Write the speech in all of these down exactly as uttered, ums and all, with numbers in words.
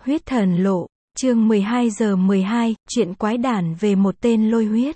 Huyết thần lộ, chương mười hai giờ mười hai, chuyện quái đản về một tên lôi huyết.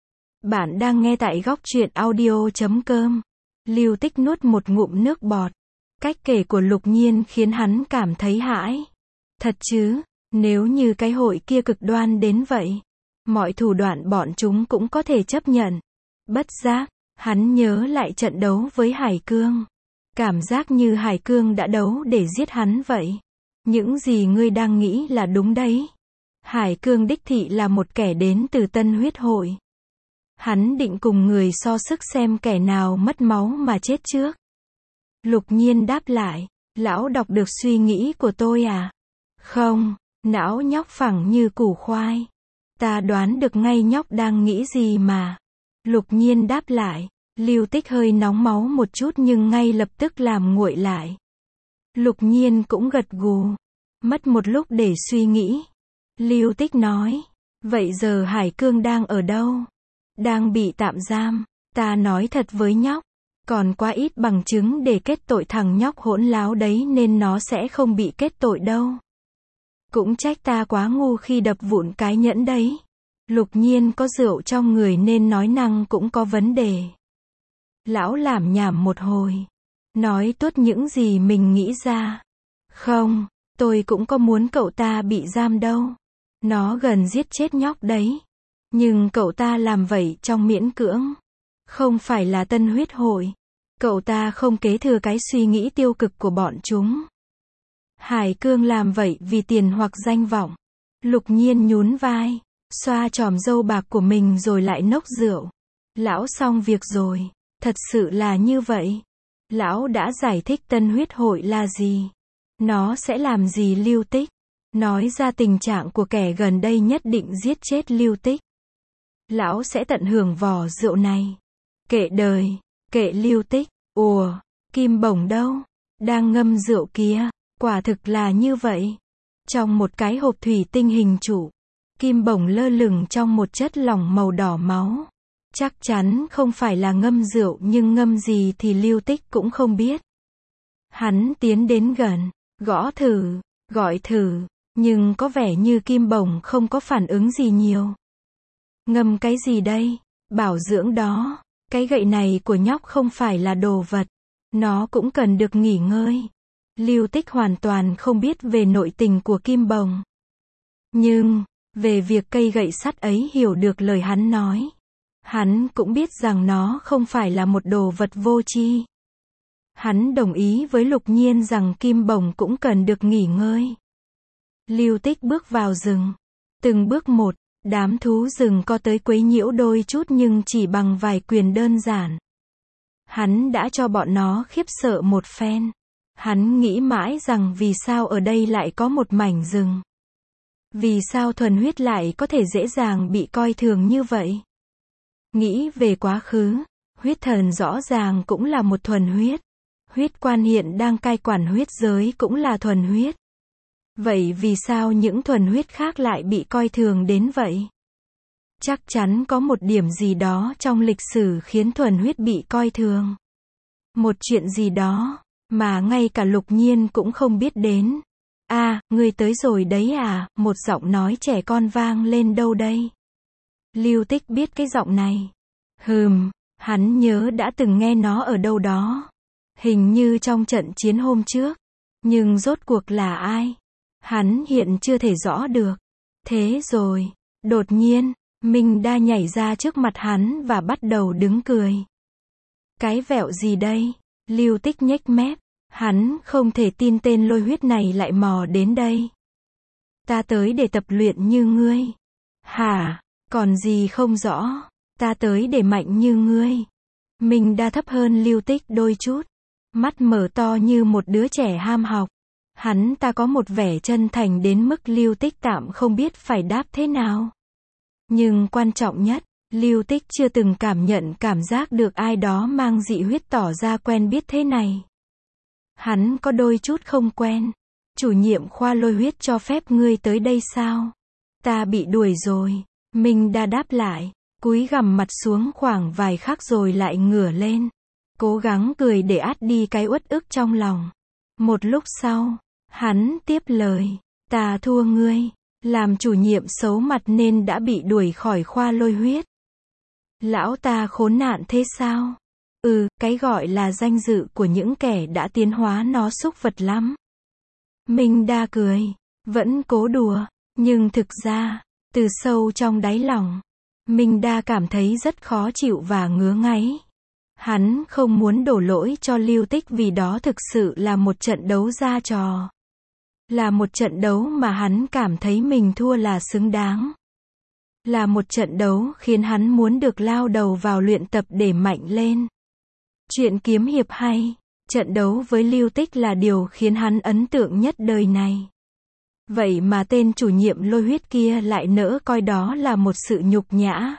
Bạn đang nghe tại góc truyện audio chấm com. Lưu Tích nuốt một ngụm nước bọt. Cách kể của Lục Nhiên khiến hắn cảm thấy hãi. Thật chứ, nếu như cái hội kia cực đoan đến vậy, mọi thủ đoạn bọn chúng cũng có thể chấp nhận. Bất giác, hắn nhớ lại trận đấu với Hải Cương. Cảm giác như Hải Cương đã đấu để giết hắn vậy. Những gì ngươi đang nghĩ là đúng đấy. Hải Cương đích thị là một kẻ đến từ Tân Huyết Hội. Hắn định cùng người so sức xem kẻ nào mất máu mà chết trước. Lục Nhiên đáp lại, lão đọc được suy nghĩ của tôi à? Không, não nhóc phẳng như củ khoai. Ta đoán được ngay nhóc đang nghĩ gì mà. Lục Nhiên đáp lại, Lưu Tích hơi nóng máu một chút nhưng ngay lập tức làm nguội lại. Lục Nhiên cũng gật gù. Mất một lúc để suy nghĩ. Lưu Tích nói, vậy giờ Hải Cương đang ở đâu? Đang bị tạm giam. Ta nói thật với nhóc, còn quá ít bằng chứng để kết tội thằng nhóc hỗn láo đấy nên nó sẽ không bị kết tội đâu. Cũng trách ta quá ngu khi đập vụn cái nhẫn đấy. Lục Nhiên có rượu trong người nên nói năng cũng có vấn đề. Lão lảm nhảm một hồi. Nói tốt những gì mình nghĩ ra. Không, tôi cũng có muốn cậu ta bị giam đâu. Nó gần giết chết nhóc đấy. Nhưng cậu ta làm vậy trong miễn cưỡng. Không phải là Tân Huyết Hội. Cậu ta không kế thừa cái suy nghĩ tiêu cực của bọn chúng. Hải Cương làm vậy vì tiền hoặc danh vọng. Lục Nhiên nhún vai, xoa chòm râu bạc của mình rồi lại nốc rượu. Lão xong việc rồi. Thật sự là như vậy. Lão đã giải thích Tân Huyết Hội là gì. Nó sẽ làm gì Lưu Tích. Nói ra tình trạng của kẻ gần đây nhất định giết chết Lưu Tích. Lão sẽ tận hưởng vỏ rượu này. Kệ đời, kệ Lưu Tích. Ủa, Kim Bổng đâu? Đang ngâm rượu kia. Quả thực là như vậy. Trong một cái hộp thủy tinh hình trụ, Kim Bổng lơ lửng trong một chất lỏng màu đỏ máu. Chắc chắn không phải là ngâm rượu nhưng ngâm gì thì Lưu Tích cũng không biết. Hắn tiến đến gần, gõ thử, gọi thử, nhưng có vẻ như Kim Bổng không có phản ứng gì nhiều. Ngâm cái gì đây? Bảo dưỡng đó. Cái gậy này của nhóc không phải là đồ vật. Nó cũng cần được nghỉ ngơi. Lưu Tích hoàn toàn không biết về nội tình của Kim Bổng. Nhưng, về việc cây gậy sắt ấy hiểu được lời hắn nói. Hắn cũng biết rằng nó không phải là một đồ vật vô tri. Hắn đồng ý với Lục Nhiên rằng Kim Bổng cũng cần được nghỉ ngơi. Lưu Tích bước vào rừng. Từng bước một, đám thú rừng có tới quấy nhiễu đôi chút nhưng chỉ bằng vài quyền đơn giản. Hắn đã cho bọn nó khiếp sợ một phen. Hắn nghĩ mãi rằng vì sao ở đây lại có một mảnh rừng. Vì sao thuần huyết lại có thể dễ dàng bị coi thường như vậy. Nghĩ về quá khứ, huyết thần rõ ràng cũng là một thuần huyết. Huyết quan hiện đang cai quản huyết giới cũng là thuần huyết. Vậy vì sao những thuần huyết khác lại bị coi thường đến vậy? Chắc chắn có một điểm gì đó trong lịch sử khiến thuần huyết bị coi thường. Một chuyện gì đó, mà ngay cả Lục Nhiên cũng không biết đến. À, ngươi tới rồi đấy à, một giọng nói trẻ con vang lên đâu đây? Lưu Tích biết cái giọng này. Hừm, hắn nhớ đã từng nghe nó ở đâu đó. Hình như trong trận chiến hôm trước. Nhưng rốt cuộc là ai? Hắn hiện chưa thể rõ được. Thế rồi, đột nhiên, Minh Đa nhảy ra trước mặt hắn và bắt đầu đứng cười. Cái vẹo gì đây? Lưu Tích nhếch mép. Hắn không thể tin tên lôi huyết này lại mò đến đây. Ta tới để tập luyện như ngươi. Hả? Còn gì không rõ? Ta tới để mạnh như ngươi. Minh Đa thấp hơn Lưu Tích đôi chút. Mắt mở to như một đứa trẻ ham học. Hắn ta có một vẻ chân thành đến mức Lưu Tích tạm không biết phải đáp thế nào. Nhưng quan trọng nhất, Lưu Tích chưa từng cảm nhận cảm giác được ai đó mang dị huyết tỏ ra quen biết thế này. Hắn có đôi chút không quen. Chủ nhiệm khoa lôi huyết cho phép ngươi tới đây sao? Ta bị đuổi rồi. Minh Đa đáp lại, cúi gằm mặt xuống khoảng vài khắc rồi lại ngửa lên. Cố gắng cười để át đi cái uất ức trong lòng. Một lúc sau, hắn tiếp lời, Ta thua ngươi. Làm chủ nhiệm xấu mặt nên đã bị đuổi khỏi khoa lôi huyết. Lão ta khốn nạn thế sao? Ừ, cái gọi là danh dự của những kẻ đã tiến hóa nó xúc vật lắm. Minh Đa cười, vẫn cố đùa, nhưng thực ra, từ sâu trong đáy lòng, Minh Đa cảm thấy rất khó chịu và ngứa ngáy. Hắn không muốn đổ lỗi cho Lưu Tích vì đó thực sự là một trận đấu ra trò. Là một trận đấu mà hắn cảm thấy mình thua là xứng đáng. Là một trận đấu khiến hắn muốn được lao đầu vào luyện tập để mạnh lên. Chuyện kiếm hiệp hay, trận đấu với Lưu Tích là điều khiến hắn ấn tượng nhất đời này. Vậy mà tên chủ nhiệm lôi huyết kia lại nỡ coi đó là một sự nhục nhã.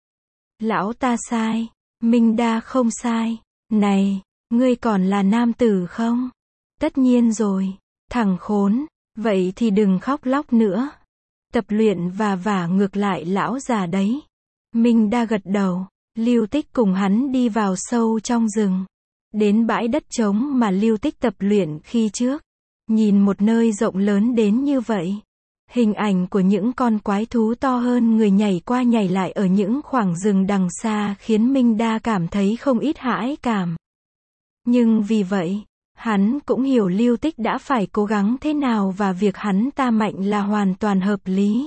Lão ta sai, Minh Đa không sai. Này, ngươi còn là nam tử không? Tất nhiên rồi, thằng khốn, vậy thì đừng khóc lóc nữa. Tập luyện và vả ngược lại lão già đấy. Minh Đa gật đầu, Lưu Tích cùng hắn đi vào sâu trong rừng. Đến bãi đất trống mà Lưu Tích tập luyện khi trước. Nhìn một nơi rộng lớn đến như vậy. Hình ảnh của những con quái thú to hơn người nhảy qua nhảy lại ở những khoảng rừng đằng xa khiến Minh Đa cảm thấy không ít hãi cảm. Nhưng vì vậy, hắn cũng hiểu Lưu Tích đã phải cố gắng thế nào và việc hắn ta mạnh là hoàn toàn hợp lý.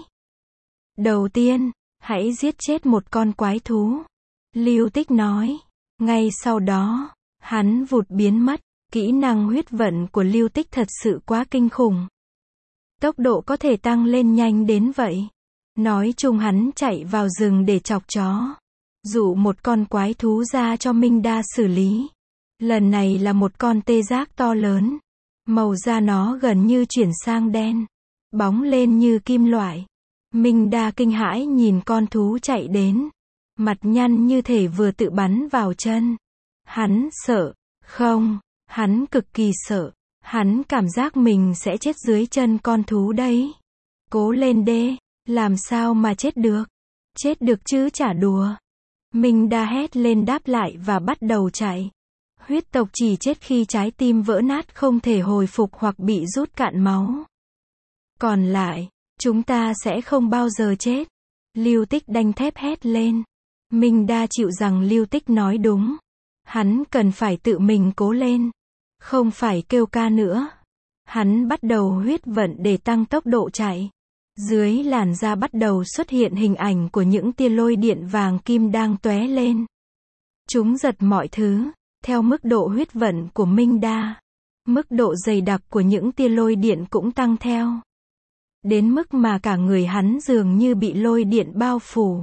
Đầu tiên, hãy giết chết một con quái thú. Lưu Tích nói. Ngay sau đó, hắn vụt biến mất. Kỹ năng huyết vận của Lưu Tích thật sự quá kinh khủng. Tốc độ có thể tăng lên nhanh đến vậy. Nói chung hắn chạy vào rừng để chọc chó. Dụ một con quái thú ra cho Minh Đa xử lý. Lần này là một con tê giác to lớn. Màu da nó gần như chuyển sang đen. Bóng lên như kim loại. Minh Đa kinh hãi nhìn con thú chạy đến. Mặt nhăn như thể vừa tự bắn vào chân. Hắn sợ. Không, hắn cực kỳ sợ. Hắn cảm giác mình sẽ chết dưới chân con thú đấy. Cố lên đê, làm sao mà chết được? Chết được chứ chả đùa. Minh Đa hét lên đáp lại và bắt đầu chạy. Huyết tộc chỉ chết khi trái tim vỡ nát không thể hồi phục hoặc bị rút cạn máu. Còn lại, chúng ta sẽ không bao giờ chết. Lưu Tích đanh thép hét lên. Minh Đa chịu rằng Lưu Tích nói đúng. Hắn cần phải tự mình cố lên. Không phải kêu ca nữa. Hắn bắt đầu huyết vận để tăng tốc độ chạy. Dưới làn da bắt đầu xuất hiện hình ảnh của những tia lôi điện vàng kim đang tóe lên. Chúng giật mọi thứ. Theo mức độ huyết vận của Minh Đa, mức độ dày đặc của những tia lôi điện cũng tăng theo. Đến mức mà cả người hắn dường như bị lôi điện bao phủ.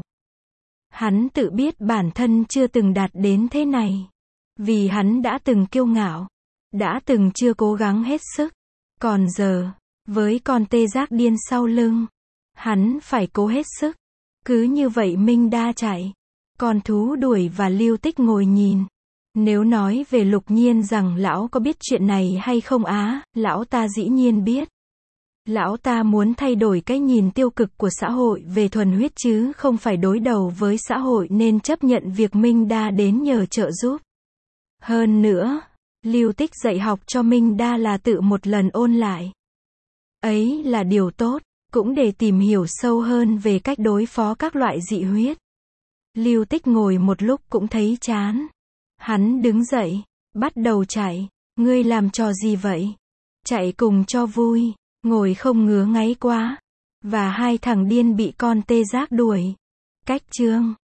Hắn tự biết bản thân chưa từng đạt đến thế này. Vì hắn đã từng kiêu ngạo. Đã từng chưa cố gắng hết sức. Còn giờ, với con tê giác điên sau lưng, hắn phải cố hết sức. Cứ như vậy Minh Đa chạy. Con thú đuổi và Lưu Tích ngồi nhìn. Nếu nói về Lục Nhiên rằng lão có biết chuyện này hay không á, lão ta dĩ nhiên biết. Lão ta muốn thay đổi cái nhìn tiêu cực của xã hội về thuần huyết chứ không phải đối đầu với xã hội nên chấp nhận việc Minh Đa đến nhờ trợ giúp. Hơn nữa, Lưu Tích dạy học cho Minh Đa là tự một lần ôn lại. Ấy là điều tốt, cũng để tìm hiểu sâu hơn về cách đối phó các loại dị huyết. Lưu Tích ngồi một lúc cũng thấy chán. Hắn đứng dậy, bắt đầu chạy. Ngươi làm trò gì vậy? Chạy cùng cho vui, ngồi không ngứa ngáy quá. Và hai thằng điên bị con tê giác đuổi. Cách chương